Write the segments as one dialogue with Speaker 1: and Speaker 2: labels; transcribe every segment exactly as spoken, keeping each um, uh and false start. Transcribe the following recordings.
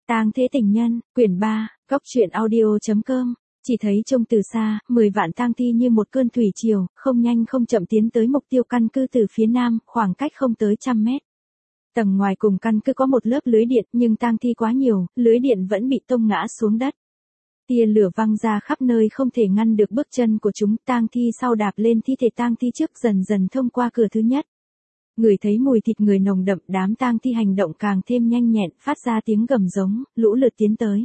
Speaker 1: Tang thế tình nhân, quyển ba, góc truyện audio chấm com. Chỉ thấy trông từ xa, mười vạn tang thi như một cơn thủy triều, không nhanh không chậm tiến tới mục tiêu căn cứ từ phía nam, khoảng cách không tới trăm mét. Tầng ngoài cùng căn cứ có một lớp lưới điện, nhưng tang thi quá nhiều, lưới điện vẫn bị tông ngã xuống đất. Tia lửa văng ra khắp nơi không thể ngăn được bước chân của chúng, tang thi sau đạp lên thi thể tang thi trước dần dần thông qua cửa thứ nhất. Người thấy mùi thịt người nồng đậm, đám tang thi hành động càng thêm nhanh nhẹn, phát ra tiếng gầm giống, lũ lượt tiến tới.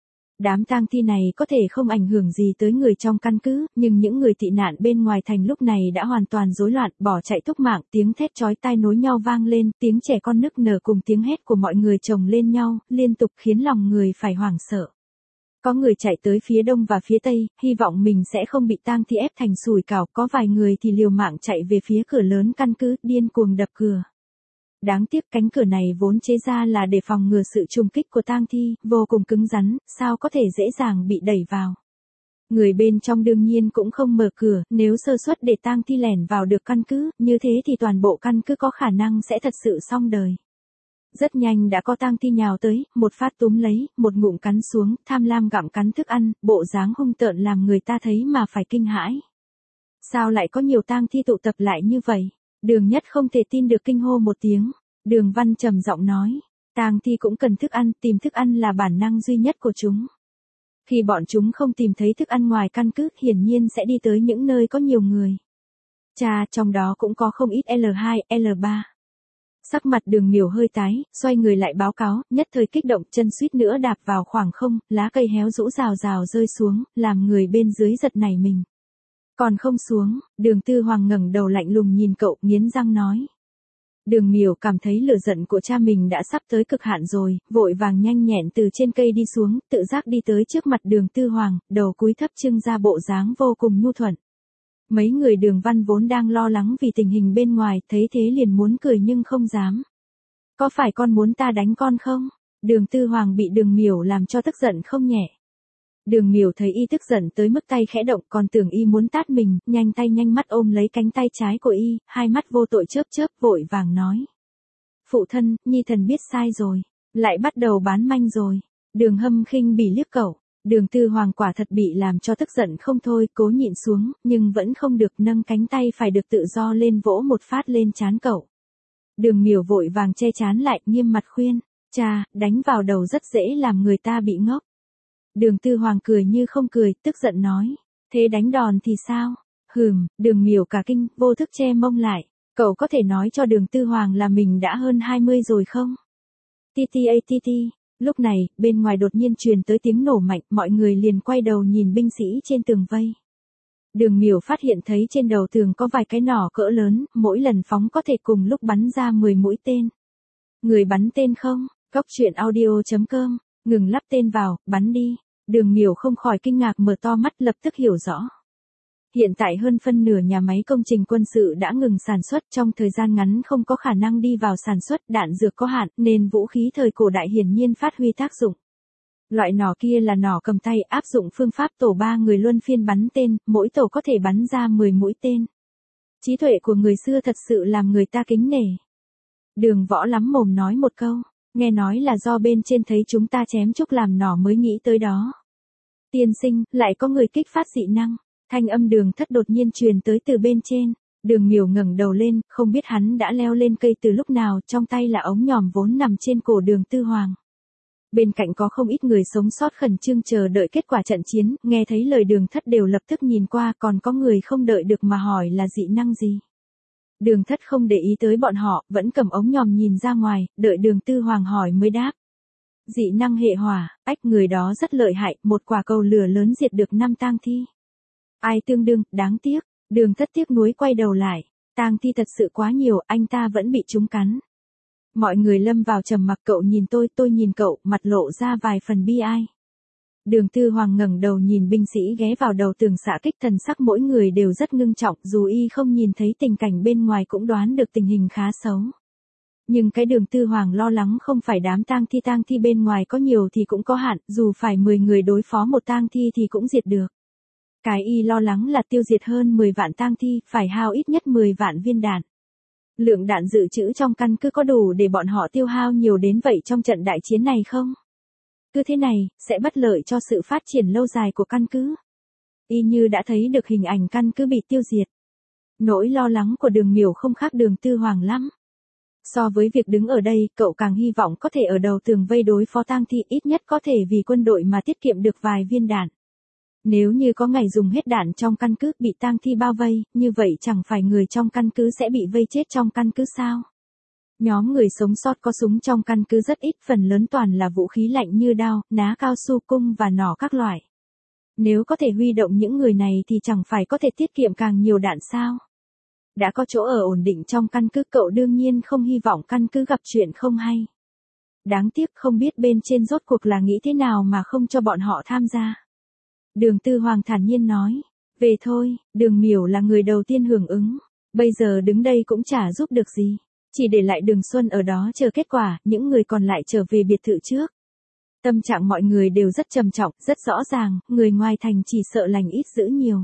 Speaker 1: Đám tang thi này có thể không ảnh hưởng gì tới người trong căn cứ, nhưng những người tị nạn bên ngoài thành lúc này đã hoàn toàn rối loạn, bỏ chạy thúc mạng, tiếng thét chói tai nối nhau vang lên, tiếng trẻ con nức nở cùng tiếng hét của mọi người chồng lên nhau, liên tục khiến lòng người phải hoảng sợ. Có người chạy tới phía đông và phía tây, hy vọng mình sẽ không bị tang thi ép thành sủi cảo, có vài người thì liều mạng chạy về phía cửa lớn căn cứ, điên cuồng đập cửa. Đáng tiếc cánh cửa này vốn chế ra là để phòng ngừa sự trùng kích của tang thi, vô cùng cứng rắn, sao có thể dễ dàng bị đẩy vào. Người bên trong đương nhiên cũng không mở cửa, nếu sơ suất để tang thi lẻn vào được căn cứ, như thế thì toàn bộ căn cứ có khả năng sẽ thật sự xong đời. Rất nhanh đã có tang thi nhào tới, một phát túm lấy, một ngụm cắn xuống, tham lam gặm cắn thức ăn, bộ dáng hung tợn làm người ta thấy mà phải kinh hãi. Sao lại có nhiều tang thi tụ tập lại như vậy? Đường Nhất không thể tin được, kinh hô một tiếng. Đường Văn trầm giọng nói, tang thi cũng cần thức ăn, tìm thức ăn là bản năng duy nhất của chúng. Khi bọn chúng không tìm thấy thức ăn ngoài căn cứ, hiển nhiên sẽ đi tới những nơi có nhiều người. Chà, trong đó cũng có không ít L hai, L ba. Sắc mặt Đường Miểu hơi tái, xoay người lại báo cáo, nhất thời kích động, chân suýt nữa đạp vào khoảng không, lá cây héo rũ rào rào rơi xuống, làm người bên dưới giật nảy mình. Còn không xuống, Đường Tư Hoàng ngẩng đầu lạnh lùng nhìn cậu, nghiến răng nói. Đường Miểu cảm thấy lửa giận của cha mình đã sắp tới cực hạn rồi, vội vàng nhanh nhẹn từ trên cây đi xuống, tự giác đi tới trước mặt Đường Tư Hoàng, đầu cúi thấp trưng ra bộ dáng vô cùng nhu thuận. Mấy người Đường Văn vốn đang lo lắng vì tình hình bên ngoài, thấy thế liền muốn cười nhưng không dám. Có phải con muốn ta đánh con không? Đường Tư Hoàng bị Đường Miểu làm cho tức giận không nhẹ. Đường Miểu thấy y tức giận tới mức tay khẽ động, còn tưởng y muốn tát mình, nhanh tay nhanh mắt ôm lấy cánh tay trái của y, hai mắt vô tội chớp chớp, vội vàng nói. Phụ thân, nhi thần biết sai rồi, lại bắt đầu bán manh rồi. Đường Hâm khinh bỉ liếc cậu. Đường Tư Hoàng quả thật bị làm cho tức giận không thôi, cố nhịn xuống, nhưng vẫn không được, nâng cánh tay phải được tự do lên vỗ một phát lên trán cậu. Đường Miểu vội vàng che trán lại, nghiêm mặt khuyên, cha, đánh vào đầu rất dễ làm người ta bị ngốc. Đường Tư Hoàng cười như không cười, tức giận nói, thế đánh đòn thì sao? Hừm, Đường Miểu cả kinh, vô thức che mông lại, cậu có thể nói cho Đường Tư Hoàng là mình đã hơn hai mươi rồi không? Titi a titi. Lúc này, bên ngoài đột nhiên truyền tới tiếng nổ mạnh, mọi người liền quay đầu nhìn binh sĩ trên tường vây. Đường Miểu phát hiện thấy trên đầu tường có vài cái nỏ cỡ lớn, mỗi lần phóng có thể cùng lúc bắn ra mười mũi tên. Người bắn tên không? Góc truyện audio chấm com, ngừng lắp tên vào, bắn đi. Đường Miểu không khỏi kinh ngạc mở to mắt, lập tức hiểu rõ. Hiện tại hơn phân nửa nhà máy công trình quân sự đã ngừng sản xuất, trong thời gian ngắn không có khả năng đi vào sản xuất, đạn dược có hạn, nên vũ khí thời cổ đại hiển nhiên phát huy tác dụng. Loại nỏ kia là nỏ cầm tay, áp dụng phương pháp tổ ba người luân phiên bắn tên, mỗi tổ có thể bắn ra mười mũi tên. Trí tuệ của người xưa thật sự làm người ta kính nể. Đường Võ lắm mồm nói một câu, nghe nói là do bên trên thấy chúng ta chém chúc làm nỏ mới nghĩ tới đó. Tiên sinh, lại có người kích phát dị năng. Thanh âm Đường Thất đột nhiên truyền tới từ bên trên. Đường Miểu ngẩng đầu lên, không biết hắn đã leo lên cây từ lúc nào, trong tay là ống nhòm vốn nằm trên cổ Đường Tư Hoàng. Bên cạnh có không ít người sống sót khẩn trương chờ đợi kết quả trận chiến, nghe thấy lời Đường Thất đều lập tức nhìn qua, còn có người không đợi được mà hỏi là dị năng gì. Đường Thất không để ý tới bọn họ, vẫn cầm ống nhòm nhìn ra ngoài, đợi Đường Tư Hoàng hỏi mới đáp. Dị năng hệ hỏa, ách, người đó rất lợi hại, một quả cầu lửa lớn diệt được năm tang thi. Ai tương đương, đáng tiếc. Đường Thất tiếc nuối quay đầu lại, tang thi thật sự quá nhiều, anh ta vẫn bị chúng cắn. Mọi người lâm vào trầm mặc, cậu nhìn tôi, tôi nhìn cậu, mặt lộ ra vài phần bi ai. Đường Tư Hoàng ngẩng đầu nhìn binh sĩ ghé vào đầu tường xạ kích, thần sắc mỗi người đều rất ngưng trọng, dù y không nhìn thấy tình cảnh bên ngoài cũng đoán được tình hình khá xấu. Nhưng cái Đường Tư Hoàng lo lắng không phải đám tang thi tang thi bên ngoài có nhiều thì cũng có hạn, dù phải mười người đối phó một tang thi thì cũng diệt được. Cái y lo lắng là tiêu diệt hơn mười vạn tang thi, phải hao ít nhất mười vạn viên đạn. Lượng đạn dự trữ trong căn cứ có đủ để bọn họ tiêu hao nhiều đến vậy trong trận đại chiến này không? Cứ thế này, sẽ bất lợi cho sự phát triển lâu dài của căn cứ. Y như đã thấy được hình ảnh căn cứ bị tiêu diệt. Nỗi lo lắng của Đường Miểu không khác Đường Tư Hoàng lắm. So với việc đứng ở đây, cậu càng hy vọng có thể ở đầu tường vây đối phó tang thi, ít nhất có thể vì quân đội mà tiết kiệm được vài viên đạn. Nếu như có ngày dùng hết đạn trong căn cứ bị tang thi bao vây, như vậy chẳng phải người trong căn cứ sẽ bị vây chết trong căn cứ sao? Nhóm người sống sót có súng trong căn cứ rất ít, phần lớn toàn là vũ khí lạnh như đao, ná cao su, cung và nỏ các loại. Nếu có thể huy động những người này thì chẳng phải có thể tiết kiệm càng nhiều đạn sao? Đã có chỗ ở ổn định trong căn cứ, cậu đương nhiên không hy vọng căn cứ gặp chuyện không hay. Đáng tiếc không biết bên trên rốt cuộc là nghĩ thế nào mà không cho bọn họ tham gia. Đường Tư Hoàng thản nhiên nói, về thôi, Đường Miểu là người đầu tiên hưởng ứng, bây giờ đứng đây cũng chả giúp được gì, chỉ để lại Đường Xuân ở đó chờ kết quả, những người còn lại trở về biệt thự trước. Tâm trạng mọi người đều rất trầm trọng, rất rõ ràng, người ngoài thành chỉ sợ lành ít dữ nhiều.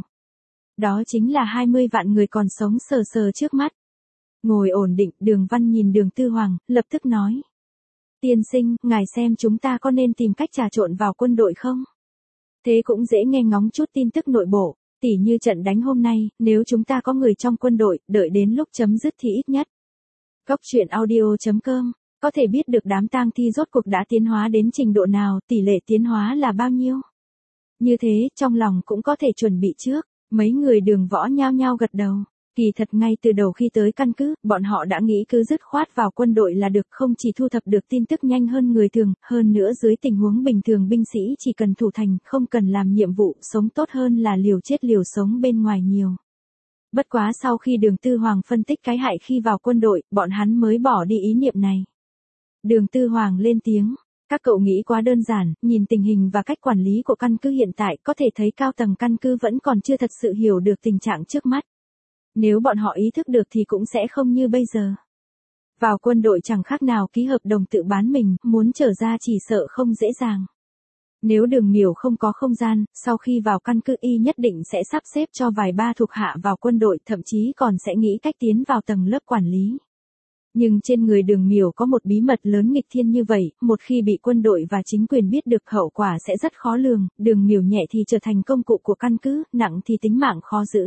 Speaker 1: Đó chính là hai mươi vạn người còn sống sờ sờ trước mắt. Ngồi ổn định, Đường Văn nhìn Đường Tư Hoàng, lập tức nói. Tiên sinh, ngài xem chúng ta có nên tìm cách trà trộn vào quân đội không? Thế cũng dễ nghe ngóng chút tin tức nội bộ, tỉ như trận đánh hôm nay, nếu chúng ta có người trong quân đội, đợi đến lúc chấm dứt thì ít nhất. Góc truyện audio chấm com, có thể biết được đám tang thi rốt cuộc đã tiến hóa đến trình độ nào, tỷ lệ tiến hóa là bao nhiêu. Như thế, trong lòng cũng có thể chuẩn bị trước. Mấy người Đường Võ nhao nhao gật đầu. Kỳ thật ngay từ đầu khi tới căn cứ, bọn họ đã nghĩ cứ dứt khoát vào quân đội là được, không chỉ thu thập được tin tức nhanh hơn người thường, hơn nữa dưới tình huống bình thường binh sĩ chỉ cần thủ thành, không cần làm nhiệm vụ, sống tốt hơn là liều chết liều sống bên ngoài nhiều. Bất quá sau khi Đường Tư Hoàng phân tích cái hại khi vào quân đội, bọn hắn mới bỏ đi ý niệm này. Đường Tư Hoàng lên tiếng. Các cậu nghĩ quá đơn giản, nhìn tình hình và cách quản lý của căn cứ hiện tại có thể thấy cao tầng căn cứ vẫn còn chưa thật sự hiểu được tình trạng trước mắt. Nếu bọn họ ý thức được thì cũng sẽ không như bây giờ. Vào quân đội chẳng khác nào ký hợp đồng tự bán mình, muốn trở ra chỉ sợ không dễ dàng. Nếu Đường Miểu không có không gian, sau khi vào căn cứ y nhất định sẽ sắp xếp cho vài ba thuộc hạ vào quân đội, thậm chí còn sẽ nghĩ cách tiến vào tầng lớp quản lý. Nhưng trên người Đường Miểu có một bí mật lớn nghịch thiên như vậy, một khi bị quân đội và chính quyền biết được hậu quả sẽ rất khó lường, Đường Miểu nhẹ thì trở thành công cụ của căn cứ, nặng thì tính mạng khó giữ.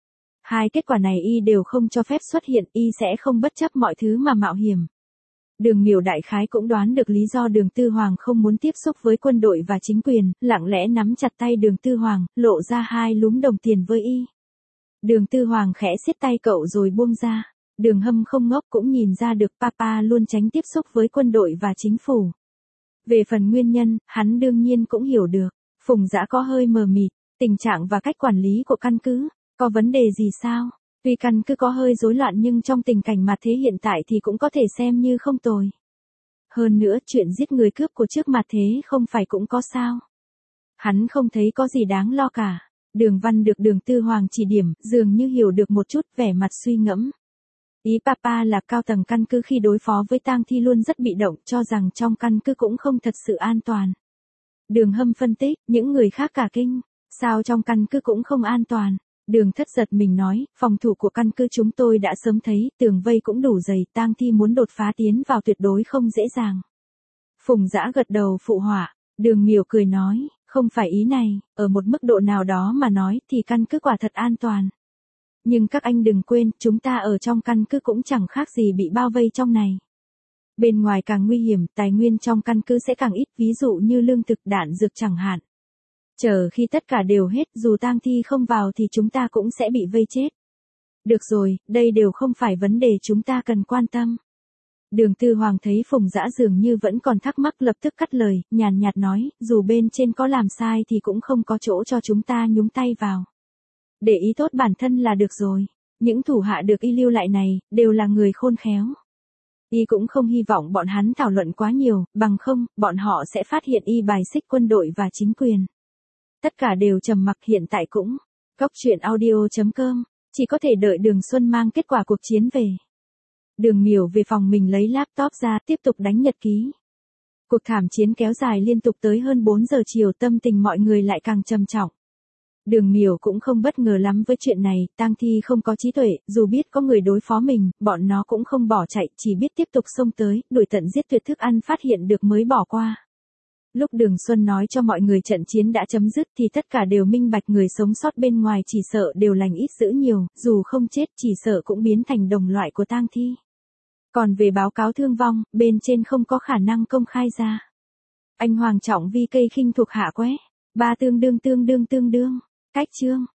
Speaker 1: Hai kết quả này y đều không cho phép xuất hiện, y sẽ không bất chấp mọi thứ mà mạo hiểm. Đường Miểu đại khái cũng đoán được lý do Đường Tư Hoàng không muốn tiếp xúc với quân đội và chính quyền, lặng lẽ nắm chặt tay Đường Tư Hoàng, lộ ra hai lúm đồng tiền với y. Đường Tư Hoàng khẽ siết tay cậu rồi buông ra. Đường Hâm không ngốc cũng nhìn ra được Papa luôn tránh tiếp xúc với quân đội và chính phủ. Về phần nguyên nhân, hắn đương nhiên cũng hiểu được. Phùng Dã có hơi mờ mịt, tình trạng và cách quản lý của căn cứ, có vấn đề gì sao? Tuy căn cứ có hơi rối loạn nhưng trong tình cảnh mặt thế hiện tại thì cũng có thể xem như không tồi. Hơn nữa, chuyện giết người cướp của trước mặt thế không phải cũng có sao. Hắn không thấy có gì đáng lo cả. Đường Văn được Đường Tư Hoàng chỉ điểm, dường như hiểu được một chút, vẻ mặt suy ngẫm. Ý Papa là cao tầng căn cứ khi đối phó với tang thi luôn rất bị động, cho rằng trong căn cứ cũng không thật sự an toàn. Đường Hâm phân tích, những người khác cả kinh, sao trong căn cứ cũng không an toàn. Đường Thất giật mình nói, phòng thủ của căn cứ chúng tôi đã sớm thấy, tường vây cũng đủ dày, tang thi muốn đột phá tiến vào tuyệt đối không dễ dàng. Phùng Dã gật đầu phụ họa, Đường Miểu cười nói, không phải ý này, ở một mức độ nào đó mà nói thì căn cứ quả thật an toàn. Nhưng các anh đừng quên, chúng ta ở trong căn cứ cũng chẳng khác gì bị bao vây trong này. Bên ngoài càng nguy hiểm, tài nguyên trong căn cứ sẽ càng ít, ví dụ như lương thực, đạn dược chẳng hạn. Chờ khi tất cả đều hết, dù tang thi không vào thì chúng ta cũng sẽ bị vây chết. Được rồi, đây đều không phải vấn đề chúng ta cần quan tâm. Đường Tư Hoàng thấy Phùng Dã dường như vẫn còn thắc mắc, lập tức cắt lời, nhàn nhạt nói, dù bên trên có làm sai thì cũng không có chỗ cho chúng ta nhúng tay vào. Để ý tốt bản thân là được rồi. Những thủ hạ được y lưu lại này, đều là người khôn khéo. Y cũng không hy vọng bọn hắn thảo luận quá nhiều, bằng không, bọn họ sẽ phát hiện y bài xích quân đội và chính quyền. Tất cả đều trầm mặc, hiện tại cũng. Góc truyện audio chấm com, chỉ có thể đợi Đường Xuân mang kết quả cuộc chiến về. Đường Miểu về phòng mình lấy laptop ra, tiếp tục đánh nhật ký. Cuộc thảm chiến kéo dài liên tục tới hơn bốn giờ chiều, tâm tình mọi người lại càng trầm trọng. Đường Miểu cũng không bất ngờ lắm với chuyện này, tang thi không có trí tuệ, dù biết có người đối phó mình, bọn nó cũng không bỏ chạy, chỉ biết tiếp tục xông tới, đuổi tận giết tuyệt, thức ăn phát hiện được mới bỏ qua. Lúc Đường Xuân nói cho mọi người trận chiến đã chấm dứt thì tất cả đều minh bạch người sống sót bên ngoài chỉ sợ đều lành ít dữ nhiều, dù không chết chỉ sợ cũng biến thành đồng loại của tang thi. Còn về báo cáo thương vong, bên trên không có khả năng công khai ra. Anh Hoàng Trọng Vi cây khinh thuộc hạ quét. Ba tương đương tương đương tương đương. Cách chương.